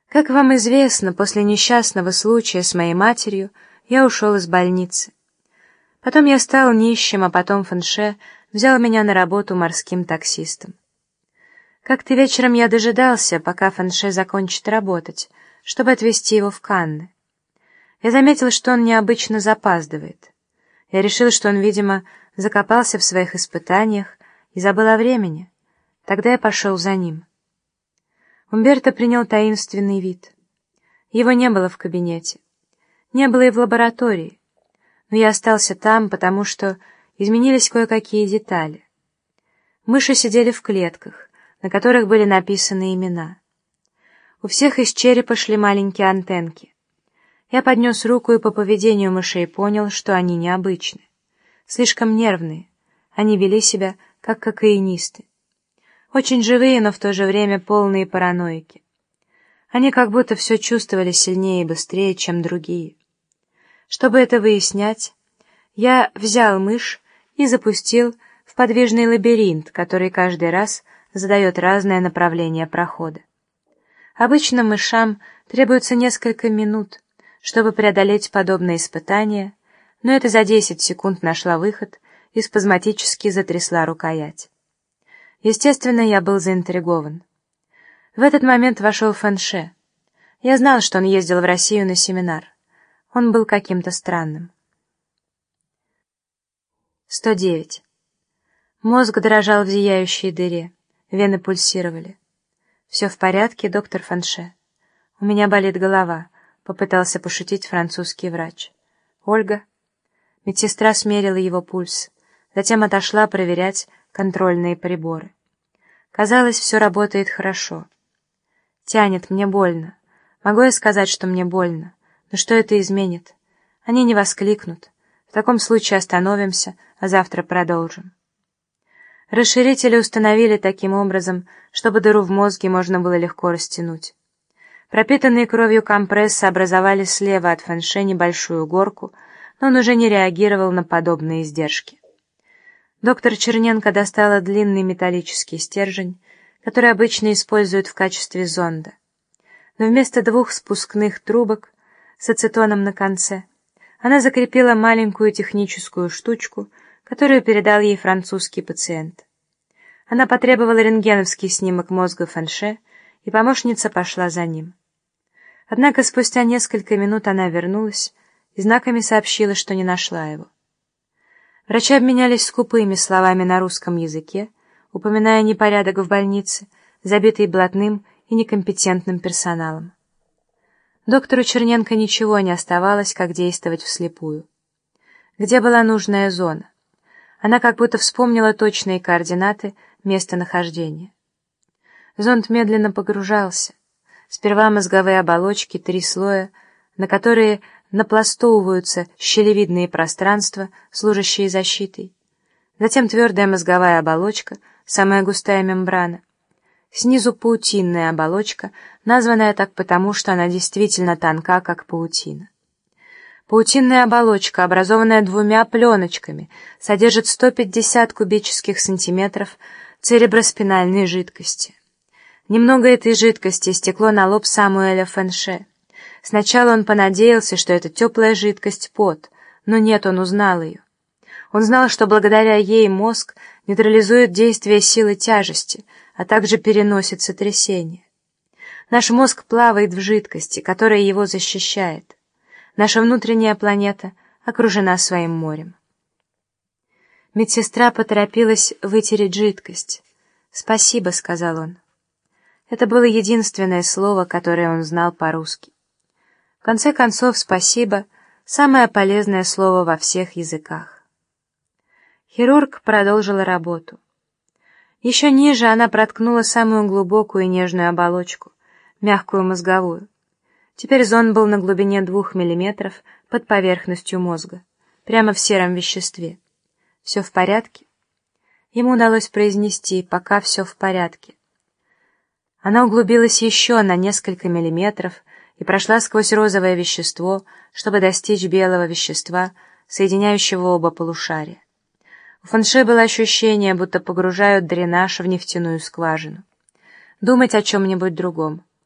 Как вам известно, после несчастного случая с моей матерью я ушел из больницы. Потом я стал нищим, а потом Фэнше взял меня на работу морским таксистом. Как-то вечером я дожидался, пока Фэнше закончит работать, чтобы отвезти его в Канны. Я заметил, что он необычно запаздывает. Я решил, что он, видимо, закопался в своих испытаниях и забыл о времени. Тогда я пошел за ним. Умберто принял таинственный вид. Его не было в кабинете. Не было и в лаборатории. Но я остался там, потому что изменились кое-какие детали. Мыши сидели в клетках, на которых были написаны имена. У всех из черепа шли маленькие антенки. Я поднес руку и по поведению мышей понял, что они необычны. Слишком нервные. Они вели себя, как кокаинисты. Очень живые, но в то же время полные параноики. Они как будто все чувствовали сильнее и быстрее, чем другие. Чтобы это выяснять, я взял мышь и запустил в подвижный лабиринт, который каждый раз задает разное направление прохода. Обычно мышам требуется несколько минут, чтобы преодолеть подобные испытания, но это за 10 секунд нашла выход и спазматически затрясла рукоять. Естественно, я был заинтригован. В этот момент вошел Фэнше. Я знал, что он ездил в Россию на семинар. Он был каким-то странным. 109. Мозг дрожал в зияющей дыре. Вены пульсировали. «Все в порядке, доктор Фэнше?» «У меня болит голова», — попытался пошутить французский врач. «Ольга?» Медсестра смерила его пульс, затем отошла проверять контрольные приборы. Казалось, все работает хорошо. «Тянет, мне больно. Могу я сказать, что мне больно? Но что это изменит? Они не воскликнут. В таком случае остановимся, а завтра продолжим». Расширители установили таким образом, чтобы дыру в мозге можно было легко растянуть. Пропитанные кровью компрессы образовали слева от Фэнше небольшую горку, но он уже не реагировал на подобные издержки. Доктор Черненко достала длинный металлический стержень, который обычно используют в качестве зонда. Но вместо 2 спускных трубок с ацетоном на конце она закрепила маленькую техническую штучку, которую передал ей французский пациент. Она потребовала рентгеновский снимок мозга Фэнше, и помощница пошла за ним. Однако спустя несколько минут она вернулась и знаками сообщила, что не нашла его. Врачи обменялись скупыми словами на русском языке, упоминая непорядок в больнице, забитый блатным и некомпетентным персоналом. Доктору Черненко ничего не оставалось, как действовать вслепую. Где была нужная зона? Она как будто вспомнила точные координаты местонахождения. Зонд медленно погружался. Сперва мозговые оболочки, 3 слоя, на которые напластовываются щелевидные пространства, служащие защитой. Затем твердая мозговая оболочка, самая густая мембрана. Снизу паутинная оболочка, названная так потому, что она действительно тонка, как паутина. Паутинная оболочка, образованная 2 пленочками, содержит 150 кубических сантиметров цереброспинальной жидкости. Немного этой жидкости стекло на лоб Самуэля Фэнше. Сначала он понадеялся, что это теплая жидкость пот, но нет, он узнал ее. Он знал, что благодаря ей мозг нейтрализует действие силы тяжести, а также переносит сотрясение. Наш мозг плавает в жидкости, которая его защищает. Наша внутренняя планета окружена своим морем. Медсестра поторопилась вытереть жидкость. «Спасибо», — сказал он. Это было единственное слово, которое он знал по-русски. В конце концов, «спасибо» — самое полезное слово во всех языках. Хирург продолжила работу. Еще ниже она проткнула самую глубокую и нежную оболочку, мягкую мозговую. Теперь зонд был на глубине 2 миллиметров под поверхностью мозга, прямо в сером веществе. «Все в порядке?» Ему удалось произнести «пока все в порядке». Она углубилась еще на несколько миллиметров и прошла сквозь розовое вещество, чтобы достичь белого вещества, соединяющего оба полушария. У Фэнше было ощущение, будто погружают дренаж в нефтяную скважину. Думать о чем-нибудь другом.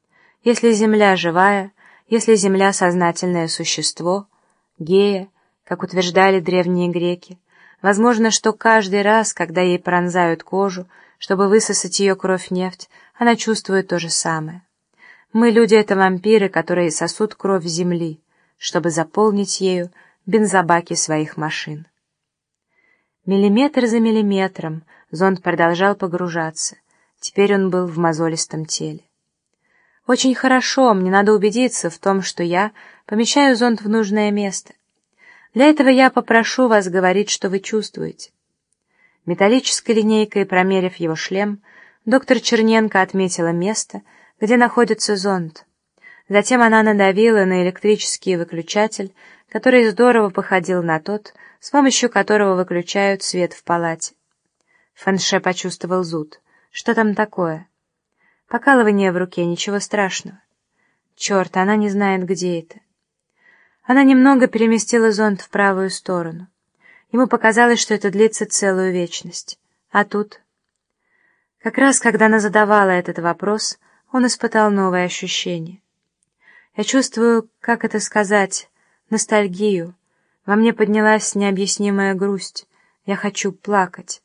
Если Земля живая, если Земля сознательное существо, гея, как утверждали древние греки, возможно, что каждый раз, когда ей пронзают кожу, чтобы высосать ее кровь-нефть, она чувствует то же самое. Мы, люди, это вампиры, которые сосут кровь земли, чтобы заполнить ею бензобаки своих машин. Миллиметр за миллиметром зонд продолжал погружаться. Теперь он был в мозолистом теле. Очень хорошо, мне надо убедиться в том, что я помещаю зонд в нужное место. Для этого я попрошу вас говорить, что вы чувствуете. Металлической линейкой промерив его шлем, доктор Черненко отметила место, где находится зонд. Затем она надавила на электрический выключатель, который здорово походил на тот, с помощью которого выключают свет в палате. Фанше почувствовал зуд. Что там такое? Покалывание в руке, ничего страшного. Черт, она не знает, где это. Она немного переместила зонд в правую сторону. Ему показалось, что это длится целую вечность. А тут... Как раз, когда она задавала этот вопрос, он испытал новое ощущение. Я чувствую, как это сказать, ностальгию. Во мне поднялась необъяснимая грусть. Я хочу плакать.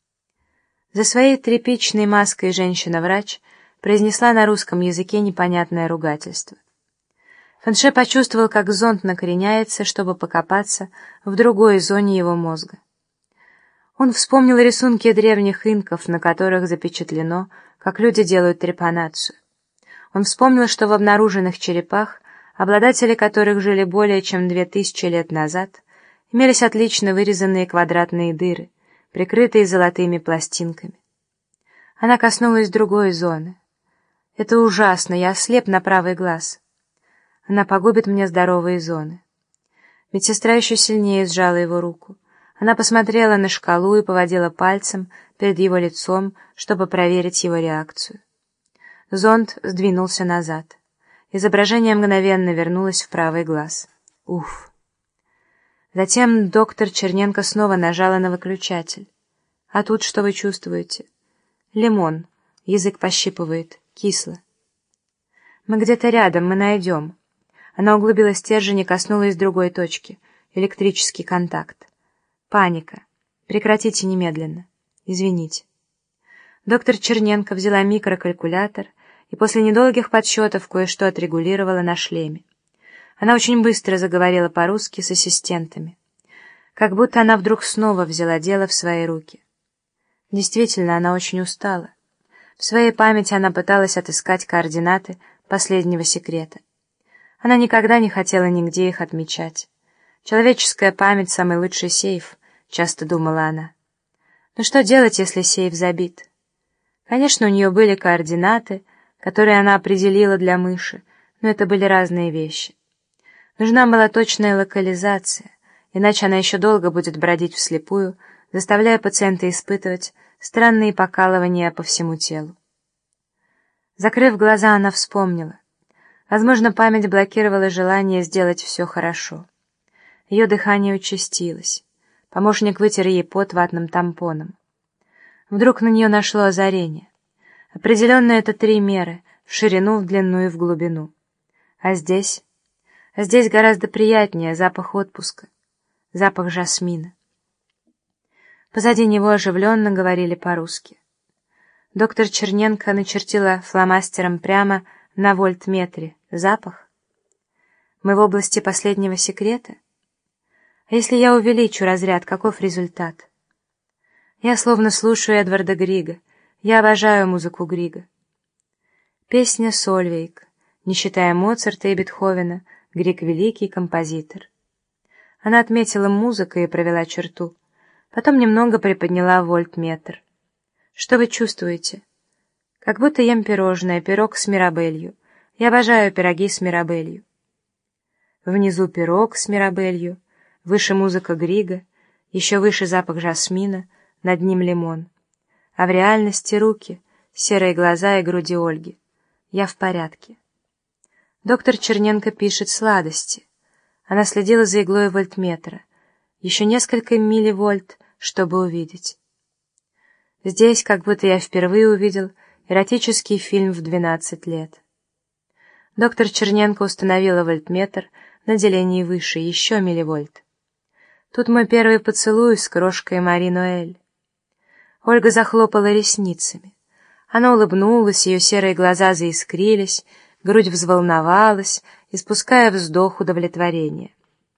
За своей тряпичной маской женщина-врач произнесла на русском языке непонятное ругательство. Фанше почувствовал, как зонд накореняется, чтобы покопаться в другой зоне его мозга. Он вспомнил рисунки древних инков, на которых запечатлено, как люди делают трепанацию. Он вспомнил, что в обнаруженных черепах, обладатели которых жили более чем 2000 лет назад, имелись отлично вырезанные квадратные дыры, прикрытые золотыми пластинками. Она коснулась другой зоны. «Это ужасно, я ослеп на правый глаз. Она погубит мне здоровые зоны». Медсестра еще сильнее сжала его руку. Она посмотрела на шкалу и поводила пальцем перед его лицом, чтобы проверить его реакцию. Зонд сдвинулся назад. Изображение мгновенно вернулось в правый глаз. Уф! Затем доктор Черненко снова нажала на выключатель. «А тут что вы чувствуете?» «Лимон. Язык пощипывает. Кисло». «Мы где-то рядом, мы найдем». Она углубила стержень и коснулась другой точки. Электрический контакт. «Паника. Прекратите немедленно. Извините». Доктор Черненко взяла микрокалькулятор и после недолгих подсчетов кое-что отрегулировала на шлеме. Она очень быстро заговорила по-русски с ассистентами. Как будто она вдруг снова взяла дело в свои руки. Действительно, она очень устала. В своей памяти она пыталась отыскать координаты последнего секрета. Она никогда не хотела нигде их отмечать. «Человеческая память — самый лучший сейф», — часто думала она. Но что делать, если сейф забит? Конечно, у нее были координаты, которые она определила для мыши, но это были разные вещи. Нужна была точная локализация, иначе она еще долго будет бродить вслепую, заставляя пациента испытывать странные покалывания по всему телу. Закрыв глаза, она вспомнила. Возможно, память блокировала желание сделать все хорошо. Ее дыхание участилось. Помощник вытер ей пот ватным тампоном. Вдруг на нее нашло озарение. Определенно это 3 меры — в ширину, в длину и в глубину. А здесь? А здесь гораздо приятнее запах отпуска, запах жасмина. Позади него оживленно говорили по-русски. Доктор Черненко начертила фломастером прямо на вольтметре. Запах? Мы в области последнего секрета? А если я увеличу разряд, каков результат? Я словно слушаю Эдварда Грига. Я обожаю музыку Грига. Песня Сольвейк. Не считая Моцарта и Бетховена, Григ — великий композитор. Она отметила музыку и провела черту. Потом немного приподняла вольтметр. Что вы чувствуете? Как будто ем пирожное, пирог с мирабелью. Я обожаю пироги с мирабелью. Внизу пирог с мирабелью, выше музыка Грига, еще выше запах жасмина, над ним лимон. А в реальности руки, серые глаза и груди Ольги. Я в порядке. Доктор Черненко пишет сладости. Она следила за иглой вольтметра. Еще несколько милливольт, чтобы увидеть. Здесь, как будто я впервые увидел эротический фильм в 12 лет. Доктор Черненко установила вольтметр на делении выше, еще милливольт. Тут мой первый поцелуй с крошкой Мари Ноэль. Ольга захлопала ресницами. Она улыбнулась, ее серые глаза заискрились, грудь взволновалась, испуская вздох удовлетворения.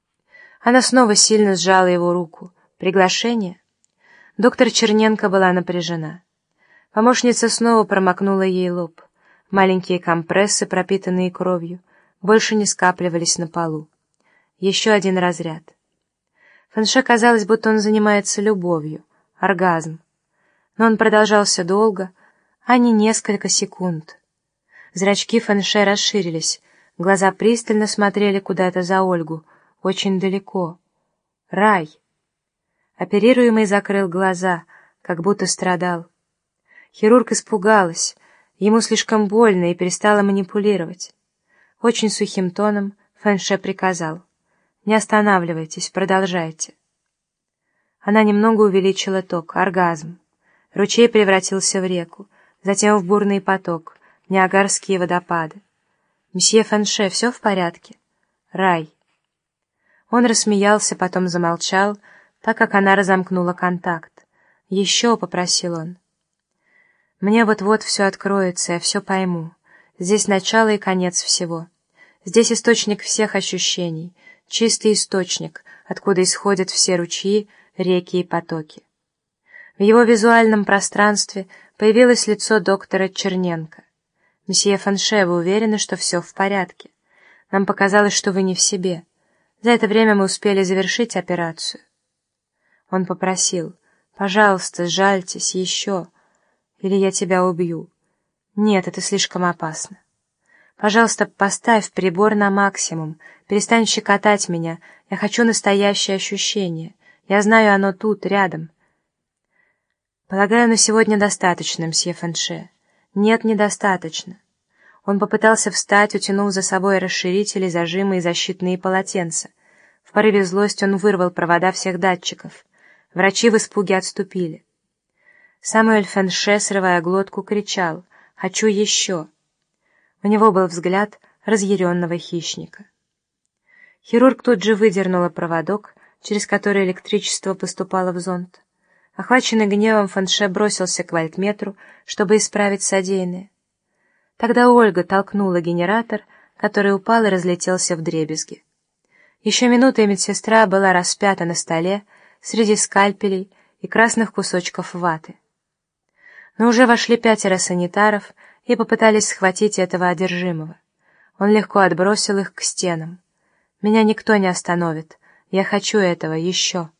Она снова сильно сжала его руку. «Приглашение?» Доктор Черненко была напряжена. Помощница снова промокнула ей лоб. Маленькие компрессы, пропитанные кровью, больше не скапливались на полу. Еще один разряд. Фанше казалось, будто он занимается любовью. Оргазм. Но он продолжался долго, а не несколько секунд. Зрачки Фанше расширились, глаза пристально смотрели куда-то за Ольгу, очень далеко. Рай. Оперируемый закрыл глаза, как будто страдал. Хирург испугалась, ему слишком больно и перестала манипулировать. Очень сухим тоном Фанше приказал: «Не останавливайтесь, продолжайте». Она немного увеличила ток, оргазм. Ручей превратился в реку, затем в бурный поток, Ниагарские водопады. «Мсье Фанше, все в порядке?» «Рай». Он рассмеялся, потом замолчал, так как она разомкнула контакт. «Еще», — попросил он. «Мне вот-вот все откроется, я все пойму. Здесь начало и конец всего. Здесь источник всех ощущений, чистый источник, откуда исходят все ручьи, реки и потоки». В его визуальном пространстве появилось лицо доктора Черненко. «Месье Фанше, вы уверены, что все в порядке? Нам показалось, что вы не в себе. За это время мы успели завершить операцию». Он попросил: «Пожалуйста, сжальтесь еще, или я тебя убью. Нет, это слишком опасно. Пожалуйста, поставь прибор на максимум, перестань щекотать меня, я хочу настоящее ощущение. Я знаю, оно тут, рядом». «Полагаю, на сегодня достаточно, мсье Фанше». «Нет, недостаточно». Он попытался встать, утянув за собой расширители, зажимы и защитные полотенца. В порыве злости он вырвал провода всех датчиков. Врачи в испуге отступили. Самуэль Фанше, срывая глотку, кричал: «Хочу еще!» У него был взгляд разъяренного хищника. Хирург тут же выдернула проводок, через который электричество поступало в зонд. Охваченный гневом, Фанше бросился к вольтметру, чтобы исправить содеянное. Тогда Ольга толкнула генератор, который упал и разлетелся вдребезги. Еще минута, и медсестра была распята на столе среди скальпелей и красных кусочков ваты. Но уже вошли 5 санитаров и попытались схватить этого одержимого. Он легко отбросил их к стенам. «Меня никто не остановит. Я хочу этого еще».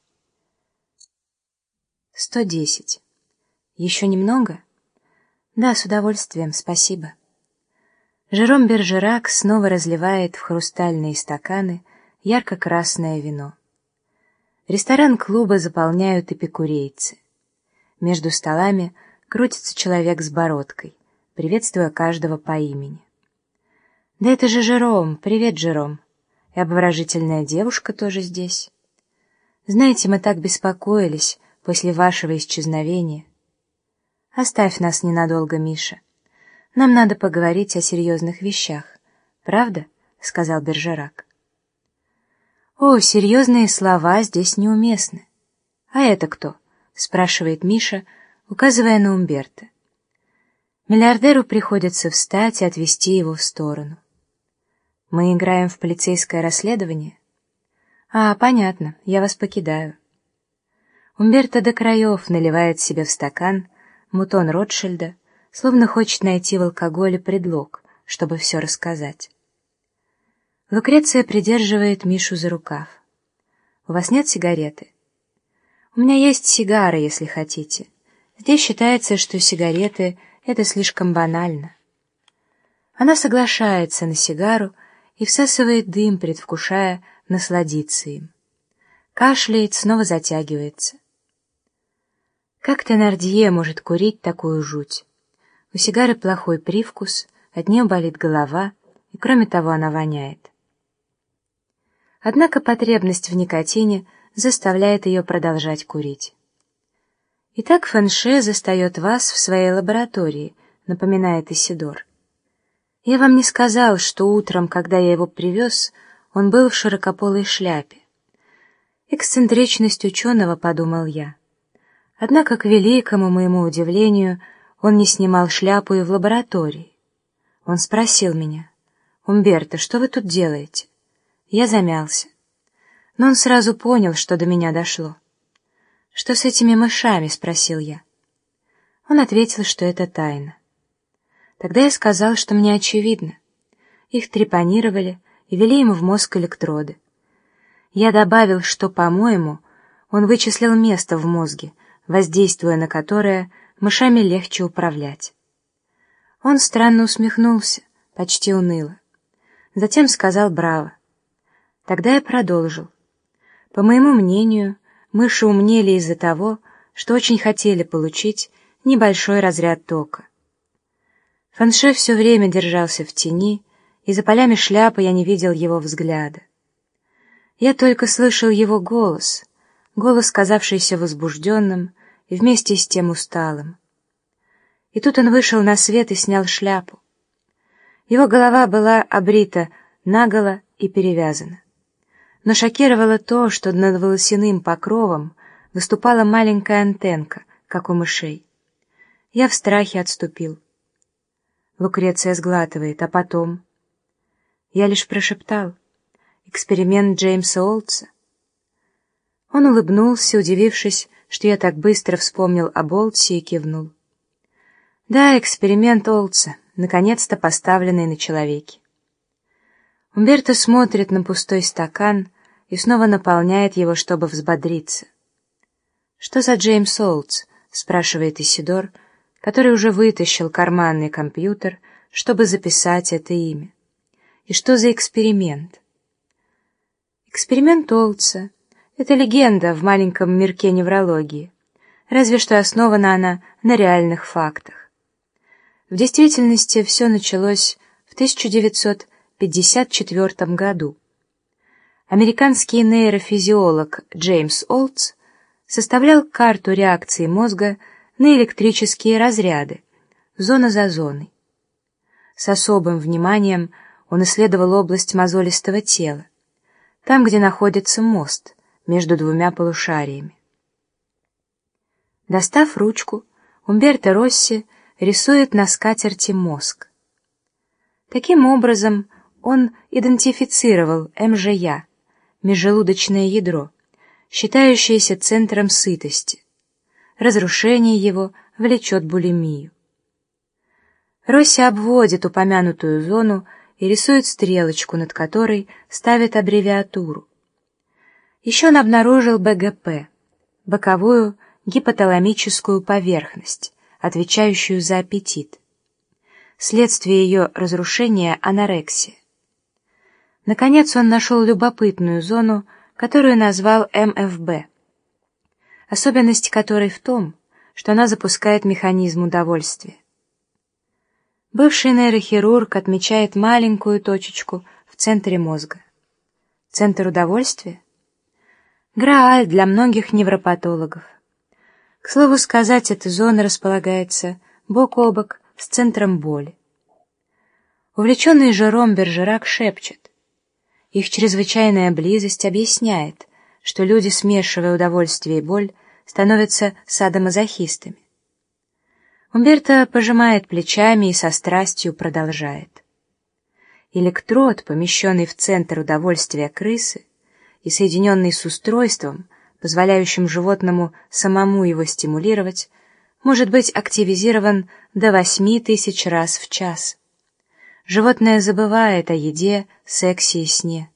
110. Еще немного? Да, с удовольствием, спасибо. Жером Бержерак снова разливает в хрустальные стаканы ярко-красное вино. Ресторан клуба заполняют эпикурейцы. Между столами крутится человек с бородкой, приветствуя каждого по имени. «Да это же Жером! Привет, Жером! И обворожительная девушка тоже здесь. Знаете, мы так беспокоились после вашего исчезновения. Оставь нас ненадолго, Миша. Нам надо поговорить о серьезных вещах. Правда?» — сказал Бержерак. «О, серьезные слова здесь неуместны. А это кто?» — спрашивает Миша, указывая на Умберто. Миллиардеру приходится встать и отвести его в сторону. «Мы играем в полицейское расследование?» «А, понятно, я вас покидаю». Умберто до краев наливает себе в стакан мутон Ротшильда, словно хочет найти в алкоголе предлог, чтобы все рассказать. Лукреция придерживает Мишу за рукав. «У вас нет сигареты?» «У меня есть сигары, если хотите. Здесь считается, что сигареты — это слишком банально». Она соглашается на сигару и всасывает дым, предвкушая насладиться им. Кашляет, снова затягивается. Как Теннардье может курить такую жуть? У сигары плохой привкус, от нее болит голова, и кроме того она воняет. Однако потребность в никотине заставляет ее продолжать курить. «Итак, Фанше застает вас в своей лаборатории», — напоминает Исидор. Я вам не сказал, что утром, когда я его привез, он был в широкополой шляпе. Эксцентричность ученого, подумал я. Однако, к великому моему удивлению, он не снимал шляпу и в лаборатории. Он спросил меня: «Умберто, что вы тут делаете?» Я замялся. Но он сразу понял, что до меня дошло. «Что с этими мышами?» — спросил я. Он ответил, что это тайна. Тогда я сказал, что мне очевидно. Их трепанировали и ввели ему в мозг электроды. Я добавил, что, по-моему, он вычислил место в мозге, воздействуя на которое мышами легче управлять. Он странно усмехнулся, почти уныло. Затем сказал «браво». Тогда я продолжил. По моему мнению, мыши умнели из-за того, что очень хотели получить небольшой разряд тока. Фанше все время держался в тени, и за полями шляпы я не видел его взгляда. Я только слышал его голос, казавшийся возбужденным и вместе с тем усталым. И тут он вышел на свет и снял шляпу. Его голова была обрита наголо и перевязана. Но шокировало то, что над волосяным покровом выступала маленькая антенка, как у мышей. Я в страхе отступил. Лукреция сглатывает, а потом... Я лишь прошептал: «Эксперимент Джеймса Олдса». Он улыбнулся, удивившись, что я так быстро вспомнил об Олдсе, и кивнул. Да, эксперимент Олдса, наконец-то поставленный на человеке. Умберто смотрит на пустой стакан и снова наполняет его, чтобы взбодриться. «Что за Джеймс Олдс?» — спрашивает Исидор, который уже вытащил карманный компьютер, чтобы записать это имя. «И что за эксперимент?» Эксперимент Олдса — это легенда в маленьком мирке неврологии, разве что основана она на реальных фактах. В действительности все началось в 1954 году. Американский нейрофизиолог Джеймс Олдс составлял карту реакции мозга на электрические разряды, зона за зоной. С особым вниманием он исследовал область мозолистого тела, там, где находится мост между двумя полушариями. Достав ручку, Умберто Росси рисует на скатерти мозг. Таким образом, он идентифицировал МЖЯ, межжелудочное ядро, считающееся центром сытости. Разрушение его влечет булимию. Росси обводит упомянутую зону и рисует стрелочку, над которой ставит аббревиатуру. Еще он обнаружил БГП, боковую гипоталамическую поверхность, отвечающую за аппетит. Следствие ее разрушения — анорексия. Наконец он нашел любопытную зону, которую назвал МФБ, особенность которой в том, что она запускает механизм удовольствия. Бывший нейрохирург отмечает маленькую точечку в центре мозга. Центр удовольствия? Грааль для многих невропатологов. К слову сказать, эта зона располагается бок о бок с центром боли. Увлеченный Жером Бержерак шепчет: их чрезвычайная близость объясняет, что люди, смешивая удовольствие и боль, становятся садомазохистами. Умберто пожимает плечами и со страстью продолжает. Электрод, помещенный в центр удовольствия крысы и соединенный с устройством, позволяющим животному самому его стимулировать, может быть активизирован до 8000 раз в час. Животное забывает о еде, сексе и сне.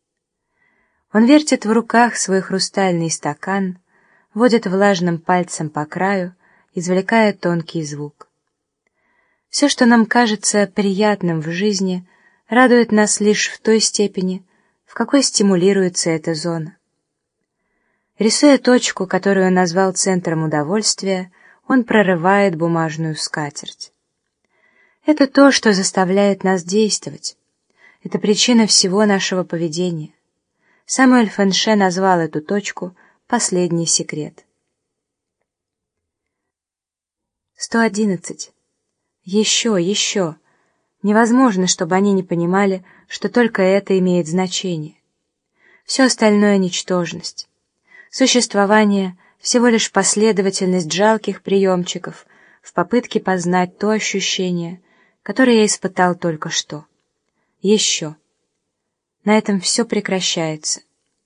Он вертит в руках свой хрустальный стакан, водит влажным пальцем по краю, извлекая тонкий звук. Все, что нам кажется приятным в жизни, радует нас лишь в той степени, в какой стимулируется эта зона. Рисуя точку, которую он назвал центром удовольствия, он прорывает бумажную скатерть. Это то, что заставляет нас действовать. Это причина всего нашего поведения. Самуэль Фанше назвал эту точку «последний секрет». 111. Еще. Невозможно, чтобы они не понимали, что только это имеет значение. Все остальное — ничтожность. Существование — всего лишь последовательность жалких приемчиков в попытке познать то ощущение, которое я испытал только что. Еще. На этом все прекращается.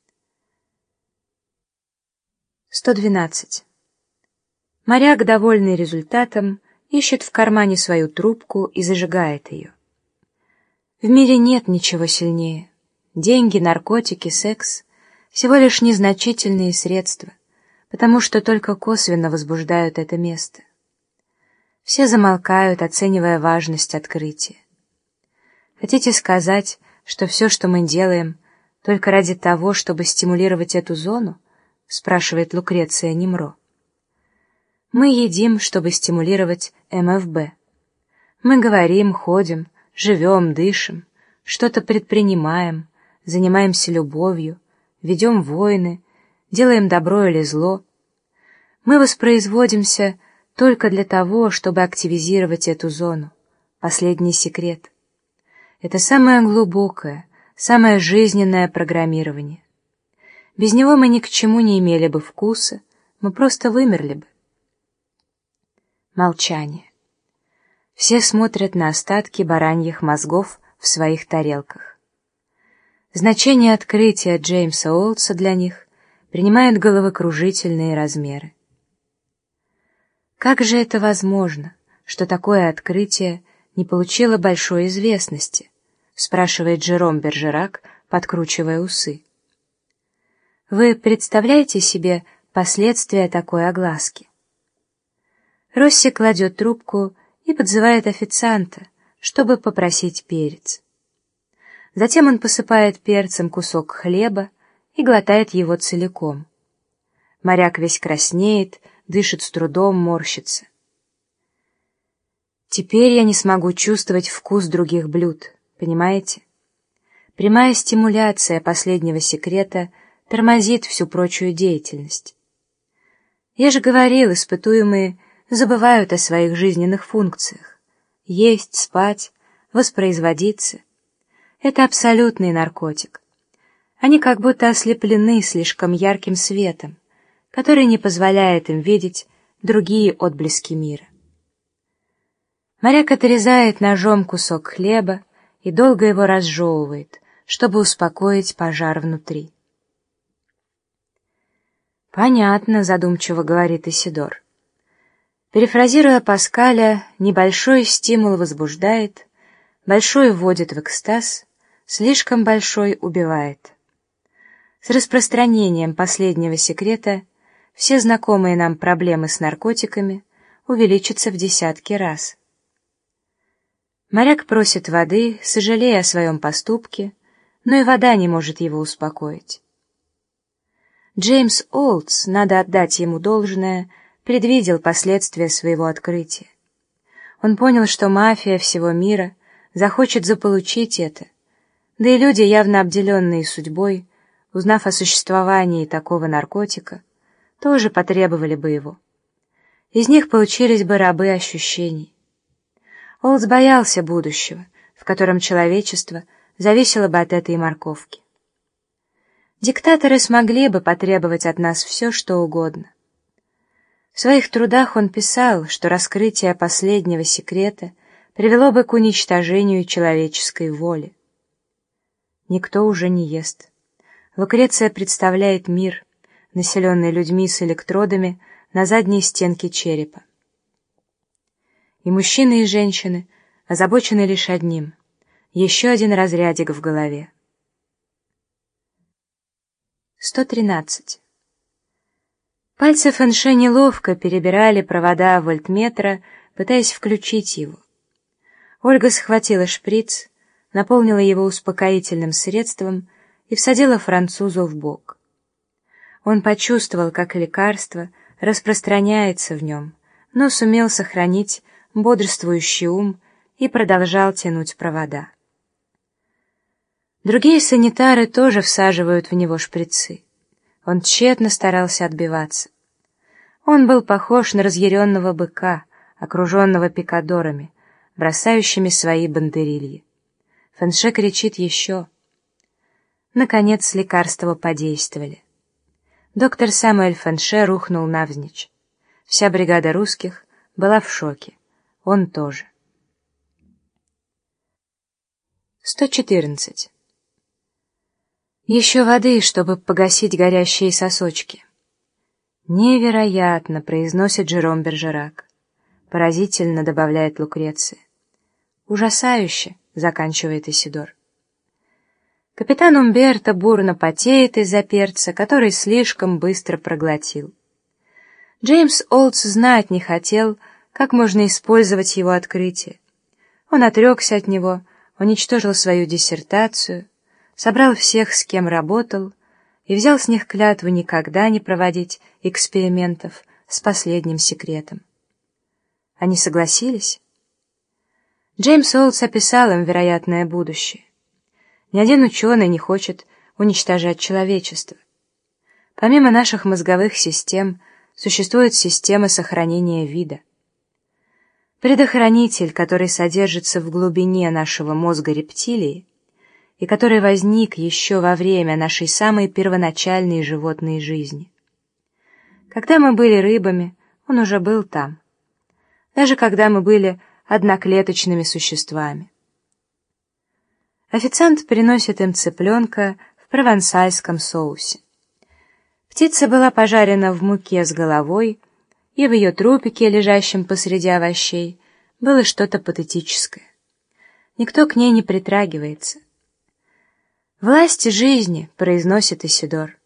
112. Моряк, довольный результатом, ищет в кармане свою трубку и зажигает ее. В мире нет ничего сильнее. Деньги, наркотики, секс — всего лишь незначительные средства, потому что только косвенно возбуждают это место. Все замолкают, оценивая важность открытия. Хотите сказать, что все, что мы делаем, только ради того, чтобы стимулировать эту зону? Спрашивает Лукреция Немро. Мы едим, чтобы стимулировать МФБ. Мы говорим, ходим, живем, дышим, что-то предпринимаем, занимаемся любовью, ведем войны, делаем добро или зло. Мы воспроизводимся только для того, чтобы активизировать эту зону. Последний секрет. Это самое глубокое, самое жизненное программирование. Без него мы ни к чему не имели бы вкуса, мы просто вымерли бы. Молчание. Все смотрят на остатки бараньих мозгов в своих тарелках. Значение открытия Джеймса Олдса для них принимает головокружительные размеры. Как же это возможно, что такое открытие не получило большой известности? Спрашивает Жером Бержерак, подкручивая усы. Вы представляете себе последствия такой огласки? Росси кладет трубку и подзывает официанта, чтобы попросить перец. Затем он посыпает перцем кусок хлеба и глотает его целиком. Моряк весь краснеет, дышит с трудом, морщится. Теперь я не смогу чувствовать вкус других блюд, понимаете? Прямая стимуляция последнего секрета тормозит всю прочую деятельность. Я же говорил, испытуемые забывают о своих жизненных функциях. Есть, спать, воспроизводиться. Это абсолютный наркотик. Они как будто ослеплены слишком ярким светом, который не позволяет им видеть другие отблески мира. Моряк отрезает ножом кусок хлеба и долго его разжевывает, чтобы успокоить пожар внутри. «Понятно», — задумчиво говорит Исидор. Перефразируя Паскаля, небольшой стимул возбуждает, большой вводит в экстаз, слишком большой убивает. С распространением последнего секрета все знакомые нам проблемы с наркотиками увеличатся в десятки раз. Моряк просит воды, сожалея о своем поступке, но и вода не может его успокоить. Джеймс Олдс, надо отдать ему должное, предвидел последствия своего открытия. Он понял, что мафия всего мира захочет заполучить это, да и люди, явно обделенные судьбой, узнав о существовании такого наркотика, тоже потребовали бы его. Из них получились бы рабы ощущений. Олдс боялся будущего, в котором человечество зависело бы от этой морковки. Диктаторы смогли бы потребовать от нас все, что угодно. В своих трудах он писал, что раскрытие последнего секрета привело бы к уничтожению человеческой воли. Никто уже не ест. Лукреция представляет мир, населенный людьми с электродами на задней стенке черепа. И мужчины, и женщины озабочены лишь одним — еще один разрядик в голове. 113. Пальцы Фэнше неловко перебирали провода вольтметра, пытаясь включить его. Ольга схватила шприц, наполнила его успокоительным средством и всадила французу в бок. Он почувствовал, как лекарство распространяется в нем, но сумел сохранить бодрствующий ум и продолжал тянуть провода. Другие санитары тоже всаживают в него шприцы. Он тщетно старался отбиваться. Он был похож на разъяренного быка, окруженного пикадорами, бросающими свои бандерильи. Фэнше кричит еще. Наконец лекарства подействовали. Доктор Самуэль Фэнше рухнул навзничь. Вся бригада русских была в шоке. Он тоже. 114. Еще воды, чтобы погасить горящие сосочки. «Невероятно!» — произносит Жером Бержерак. «Поразительно!» — добавляет Лукреция. «Ужасающе!» — заканчивает Исидор. Капитан Умберто бурно потеет из-за перца, который слишком быстро проглотил. Джеймс Олдс знать не хотел, как можно использовать его открытие. Он отрекся от него, уничтожил свою диссертацию, собрал всех, с кем работал, и взял с них клятву никогда не проводить экспериментов с последним секретом. Они согласились? Джеймс Олдс описал им вероятное будущее. Ни один ученый не хочет уничтожать человечество. Помимо наших мозговых систем, существует система сохранения вида. Предохранитель, который содержится в глубине нашего мозга рептилии, и который возник еще во время нашей самой первоначальной животной жизни. Когда мы были рыбами, он уже был там. Даже когда мы были одноклеточными существами. Официант приносит им цыпленка в провансальском соусе. Птица была пожарена в муке с головой, и в ее трупике, лежащем посреди овощей, было что-то патетическое. Никто к ней не притрагивается. «Власть жизни», — произносит Исидор.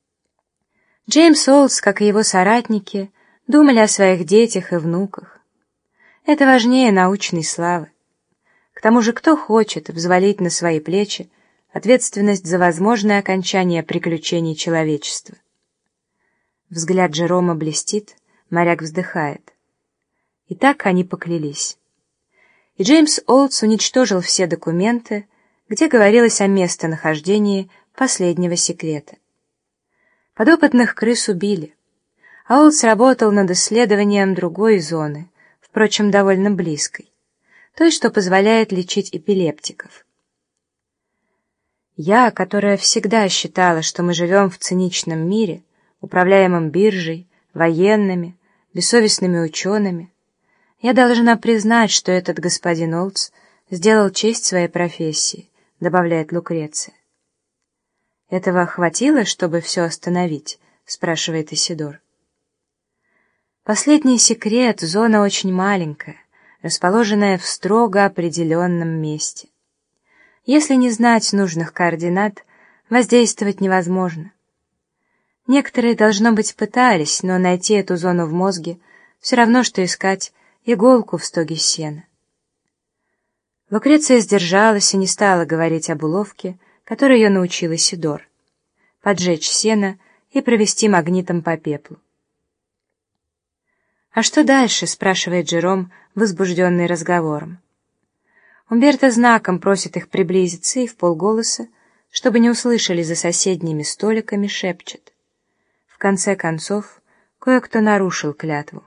Джеймс Олдс, как и его соратники, думали о своих детях и внуках. Это важнее научной славы. К тому же кто хочет взвалить на свои плечи ответственность за возможное окончание приключений человечества? Взгляд Жерома блестит, моряк вздыхает. И так они поклялись. И Джеймс Олдс уничтожил все документы, где говорилось о местонахождении последнего секрета. Подопытных крыс убили, а Олдс работал над исследованием другой зоны, впрочем, довольно близкой, той, что позволяет лечить эпилептиков. Я, которая всегда считала, что мы живем в циничном мире, управляемом биржей, военными, бессовестными учеными, я должна признать, что этот господин Олдс сделал честь своей профессии, добавляет Лукреция. «Этого хватило, чтобы все остановить?» — спрашивает Исидор. Последний секрет — зона очень маленькая, расположенная в строго определенном месте. Если не знать нужных координат, воздействовать невозможно. Некоторые, должно быть, пытались, но найти эту зону в мозге все равно, что искать иголку в стоге сена. Лукреция сдержалась и не стала говорить об уловке, которой ее научил Исидор — поджечь сено и провести магнитом по пеплу. «А что дальше?» — спрашивает Жером, возбужденный разговором. Умберто знаком просит их приблизиться и вполголоса, чтобы не услышали за соседними столиками, шепчет. В конце концов, кое-кто нарушил клятву.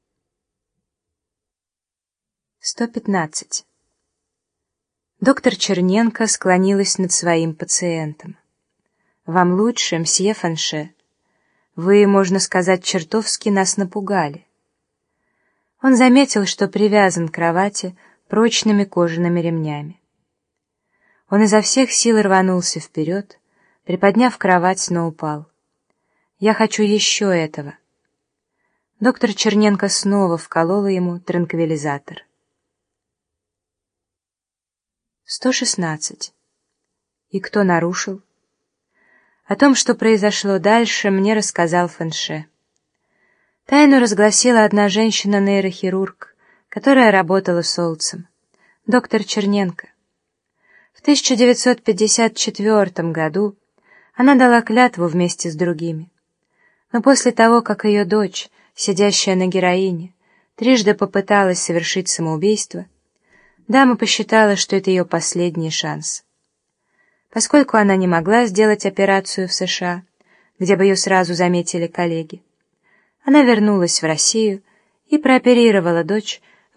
115. Доктор Черненко склонилась над своим пациентом. «Вам лучше, мсье Фэнше. Вы, можно сказать, чертовски нас напугали». Он заметил, что привязан к кровати прочными кожаными ремнями. Он изо всех сил рванулся вперед, приподняв кровать, но упал. «Я хочу еще этого». Доктор Черненко снова вколола ему транквилизатор. 116. И кто нарушил? О том, что произошло дальше, мне рассказал Фэнше. Тайну разгласила одна женщина-нейрохирург, которая работала с Олдсом, доктор Черненко. В 1954 году она дала клятву вместе с другими. Но после того, как ее дочь, сидящая на героине, трижды попыталась совершить самоубийство, дама посчитала, что это ее последний шанс. Поскольку она не могла сделать операцию в США, где бы ее сразу заметили коллеги, она вернулась в Россию и прооперировала дочь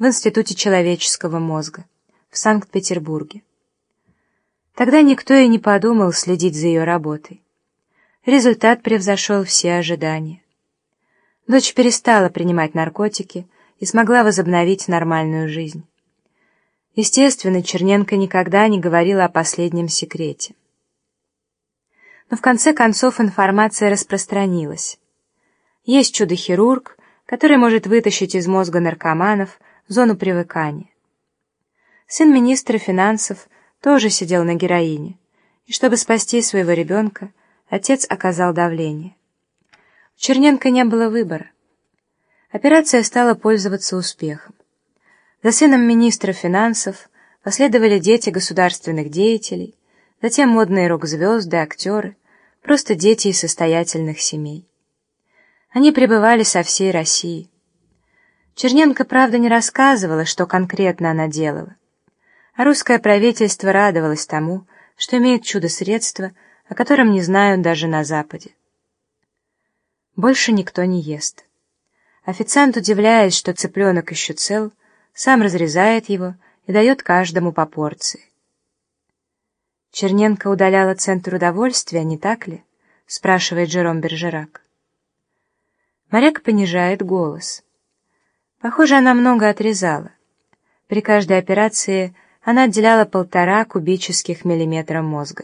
в Институте человеческого мозга в Санкт-Петербурге. Тогда никто и не подумал следить за ее работой. Результат превзошел все ожидания. Дочь перестала принимать наркотики и смогла возобновить нормальную жизнь. Естественно, Черненко никогда не говорила о последнем секрете. Но в конце концов информация распространилась. Есть чудо-хирург, который может вытащить из мозга наркоманов зону привыкания. Сын министра финансов тоже сидел на героине, и чтобы спасти своего ребенка, отец оказал давление. У Черненко не было выбора. Операция стала пользоваться успехом. За сыном министра финансов последовали дети государственных деятелей, затем модные рок-звезды, актеры, просто дети из состоятельных семей. Они прибывали со всей России. Черненко, правда, не рассказывала, что конкретно она делала, а русское правительство радовалось тому, что имеет чудо-средство, о котором не знают даже на Западе. Больше никто не ест. Официант, удивляясь, что цыпленок еще цел, сам разрезает его и дает каждому по порции. «Черненко удаляла центр удовольствия, не так ли?» — спрашивает Жером Бержерак. Моряк понижает голос. Похоже, она много отрезала. При каждой операции она отделяла 1,5 кубических миллиметра мозга.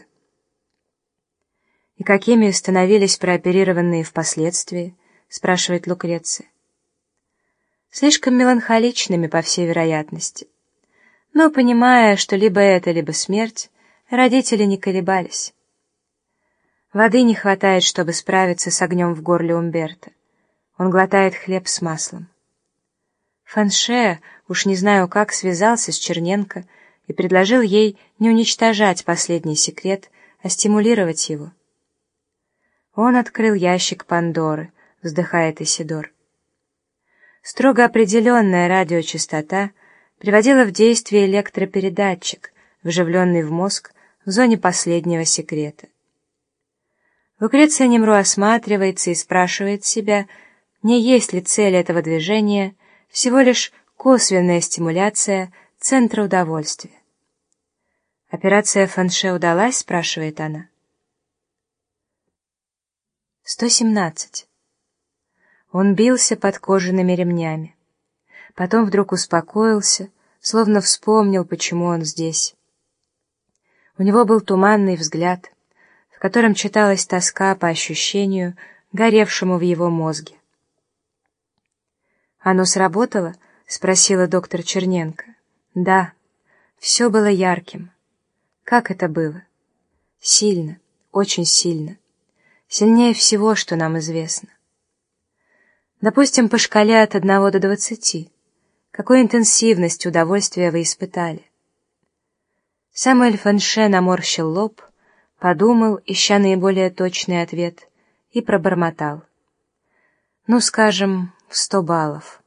«И какими становились прооперированные впоследствии?» — спрашивает Лукреция. «Слишком меланхоличными, по всей вероятности. Но, понимая, что либо это, либо смерть, родители не колебались. Воды не хватает, чтобы справиться с огнем в горле Умберто. Он глотает хлеб с маслом. Фанше, уж не знаю как, связался с Черненко и предложил ей не уничтожать последний секрет, а стимулировать его. Он открыл ящик Пандоры, вздыхает Исидор. Строго определенная радиочастота приводила в действие электропередатчик, вживленный в мозг в зоне последнего секрета. Лукреция Немру осматривается и спрашивает себя, не есть ли цель этого движения всего лишь косвенная стимуляция центра удовольствия. «Операция Фанше удалась?» — спрашивает она. 117. Он бился под кожаными ремнями. Потом вдруг успокоился, словно вспомнил, почему он здесь. У него был туманный взгляд, в котором читалась тоска по ощущению, горевшему в его мозге. «Оно сработало?» — спросила доктор Черненко. «Да, все было ярким». «Как это было?» «Сильно, очень сильно. Сильнее всего, что нам известно». «Допустим, по шкале от 1 до 20. Какой интенсивности удовольствия вы испытали?» Самуэль Фанше наморщил лоб, подумал, ища наиболее точный ответ, и пробормотал. «Ну, скажем, в 100 баллов».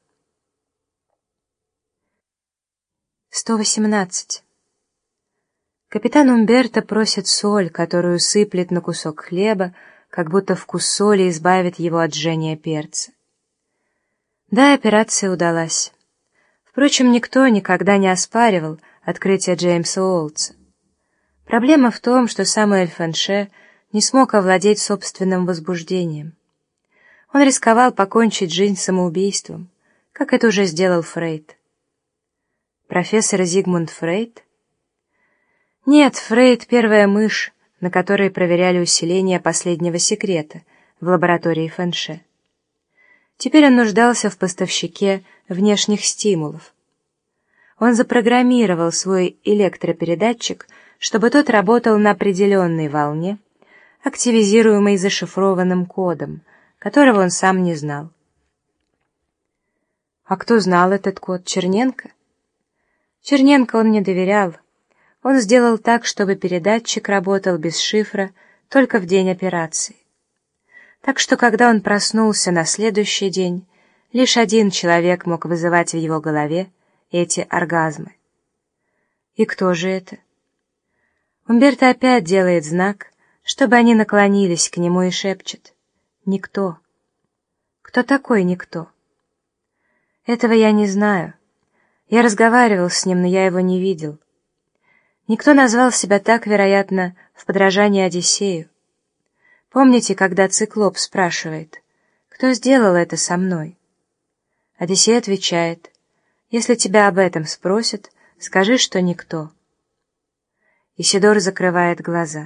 118. Капитан Умберто просит соль, которую сыплет на кусок хлеба, как будто вкус соли избавит его от жжения перца. Да, операция удалась. Впрочем, никто никогда не оспаривал открытие Джеймса Уолтса. Проблема в том, что Самуэль Фанше не смог овладеть собственным возбуждением. Он рисковал покончить жизнь самоубийством, как это уже сделал Фрейд. Профессор Зигмунд Фрейд? Нет, Фрейд — первая мышь, на которой проверяли усиление последнего секрета в лаборатории Фанше. Теперь он нуждался в поставщике внешних стимулов. Он запрограммировал свой электропередатчик, чтобы тот работал на определенной волне, активизируемой зашифрованным кодом, которого он сам не знал. А кто знал этот код? Черненко? Черненко он не доверял. Он сделал так, чтобы передатчик работал без шифра только в день операции. Так что, когда он проснулся на следующий день, лишь один человек мог вызывать в его голове эти оргазмы. И кто же это? Умберто опять делает знак, чтобы они наклонились к нему, и шепчет: «Никто». Кто такой никто? Этого я не знаю. Я разговаривал с ним, но я его не видел. Никто назвал себя так, вероятно, в подражании Одиссею. Помните, когда Циклоп спрашивает: «Кто сделал это со мной?» Одиссей отвечает: «Если тебя об этом спросят, скажи, что никто». Исидор закрывает глаза.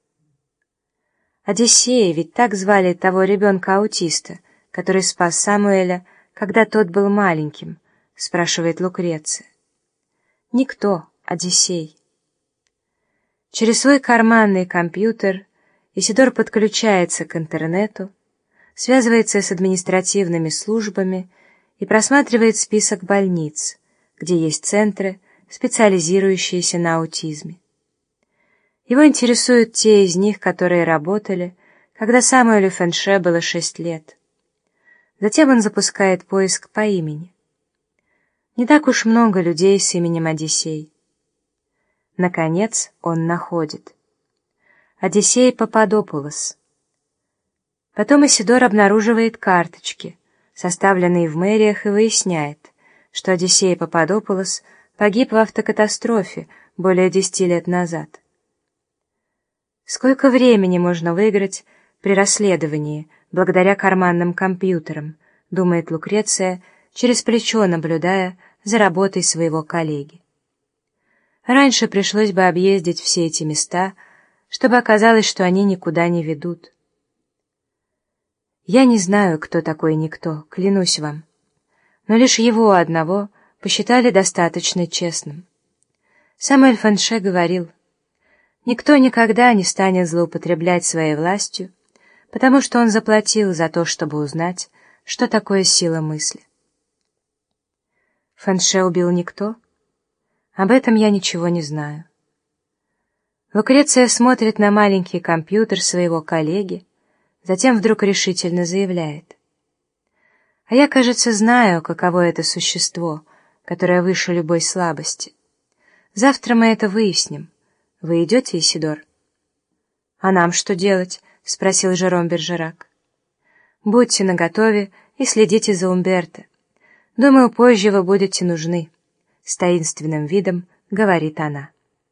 Одиссей, ведь так звали того ребенка-аутиста, который спас Самуэля, когда тот был маленьким, спрашивает Лукреция. Никто, Одиссей. Через свой карманный компьютер Исидор подключается к интернету, связывается с административными службами и просматривает список больниц, где есть центры, специализирующиеся на аутизме. Его интересуют те из них, которые работали, когда Самуэлю Фенше было 6 лет. Затем он запускает поиск по имени. Не так уж много людей с именем Одиссей. Наконец он находит. Одиссей Пападопулос. Потом Исидор обнаруживает карточки, составленные в мэриях, и выясняет, что Одиссей Пападопулос погиб в автокатастрофе более 10 лет назад. Сколько времени можно выиграть при расследовании благодаря карманным компьютерам, думает Лукреция, через плечо наблюдая за работой своего коллеги. Раньше пришлось бы объездить все эти места, чтобы оказалось, что они никуда не ведут. Я не знаю, кто такой никто, клянусь вам, но лишь его одного посчитали достаточно честным. Самуэль Фенше говорил: «Никто никогда не станет злоупотреблять своей властью, потому что он заплатил за то, чтобы узнать, что такое сила мысли». Фенше убил никто? Об этом я ничего не знаю. Лукреция смотрит на маленький компьютер своего коллеги, затем вдруг решительно заявляет: «А я, кажется, знаю, каково это существо, которое выше любой слабости. Завтра мы это выясним. Вы идете, Исидор?» «А нам что делать?» — спросил Жером Бержерак. «Будьте наготове и следите за Умберто. Думаю, позже вы будете нужны», — с таинственным видом говорит она.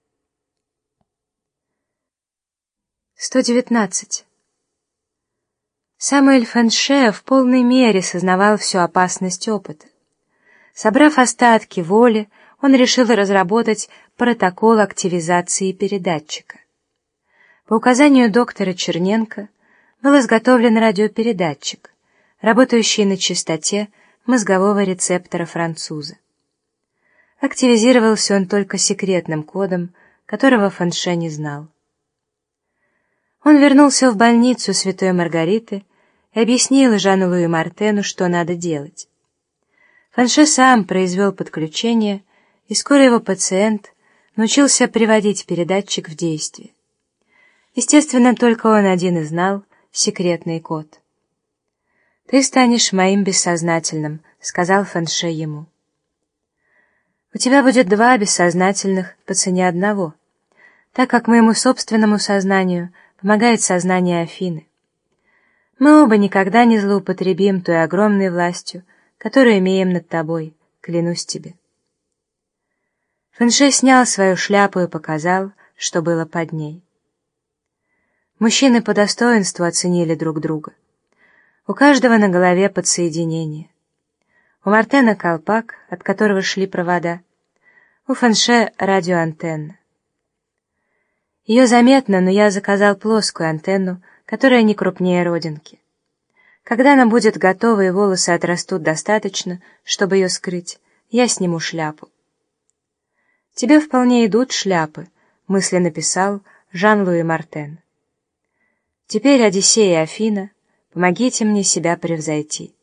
119. Самуэль Фенше в полной мере сознавал всю опасность опыта. Собрав остатки воли, он решил разработать протокол активизации передатчика. По указанию доктора Черненко был изготовлен радиопередатчик, работающий на частоте мозгового рецептора француза. Активизировался он только секретным кодом, которого Фенше не знал. Он вернулся в больницу Святой Маргариты и объяснил Жану-Луи Мартену, что надо делать. Фенше сам произвел подключение, и скоро его пациент научился приводить передатчик в действие. Естественно, только он один и знал секретный код. «Ты станешь моим бессознательным», — сказал Фенше ему. «У тебя будет 2 бессознательных по цене одного, так как моему собственному сознанию помогает сознание Афины. Мы оба никогда не злоупотребим той огромной властью, которую имеем над тобой, клянусь тебе». Фенше снял свою шляпу и показал, что было под ней. Мужчины по достоинству оценили друг друга. У каждого на голове подсоединение. У Мартена колпак, от которого шли провода, у Фенше радиоантенна. Ее заметно, но я заказал плоскую антенну, которая не крупнее родинки. Когда она будет готова и волосы отрастут достаточно, чтобы ее скрыть, я сниму шляпу. «Тебе вполне идут шляпы», — мысленно писал Жан-Луи Мартен. «Теперь, Одиссей и Афина, помогите мне себя превзойти».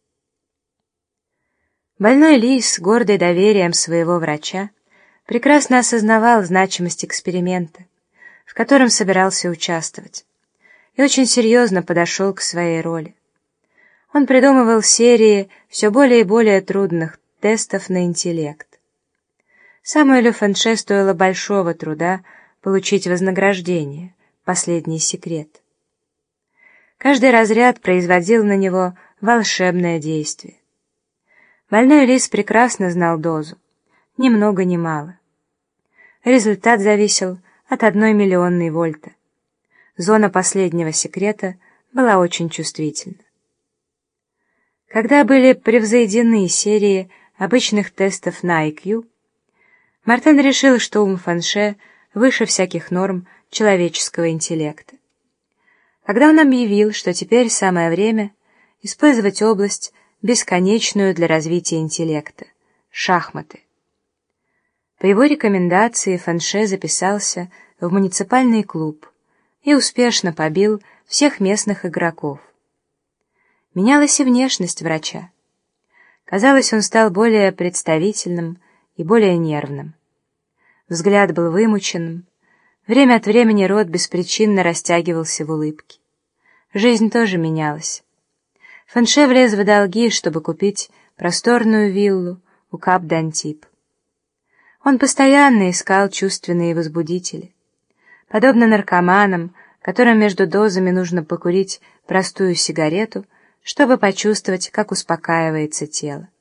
Больной лис, гордый доверием своего врача, прекрасно осознавал значимость эксперимента, в котором собирался участвовать, и очень серьезно подошел к своей роли. Он придумывал серии все более и более трудных тестов на интеллект. Самуэлю Фенше стоило большого труда получить вознаграждение, последний секрет. Каждый разряд производил на него волшебное действие. Больной лис прекрасно знал дозу, ни много ни мало. Результат зависел от 1 миллионной вольта. Зона последнего секрета была очень чувствительна. Когда были превзойдены серии обычных тестов на IQ, Мартен решил, что ум Фанше выше всяких норм человеческого интеллекта. Когда он объявил, что теперь самое время использовать область, бесконечную для развития интеллекта — шахматы. По его рекомендации Фанше записался в муниципальный клуб и успешно побил всех местных игроков. Менялась и внешность врача. Казалось, он стал более представительным и более нервным. Взгляд был вымученным, время от времени рот беспричинно растягивался в улыбке. Жизнь тоже менялась. Фанше влез в долги, чтобы купить просторную виллу у Кап-д'Антиб. Он постоянно искал чувственные возбудители. Подобно наркоманам, которым между дозами нужно покурить простую сигарету, чтобы почувствовать, как успокаивается тело.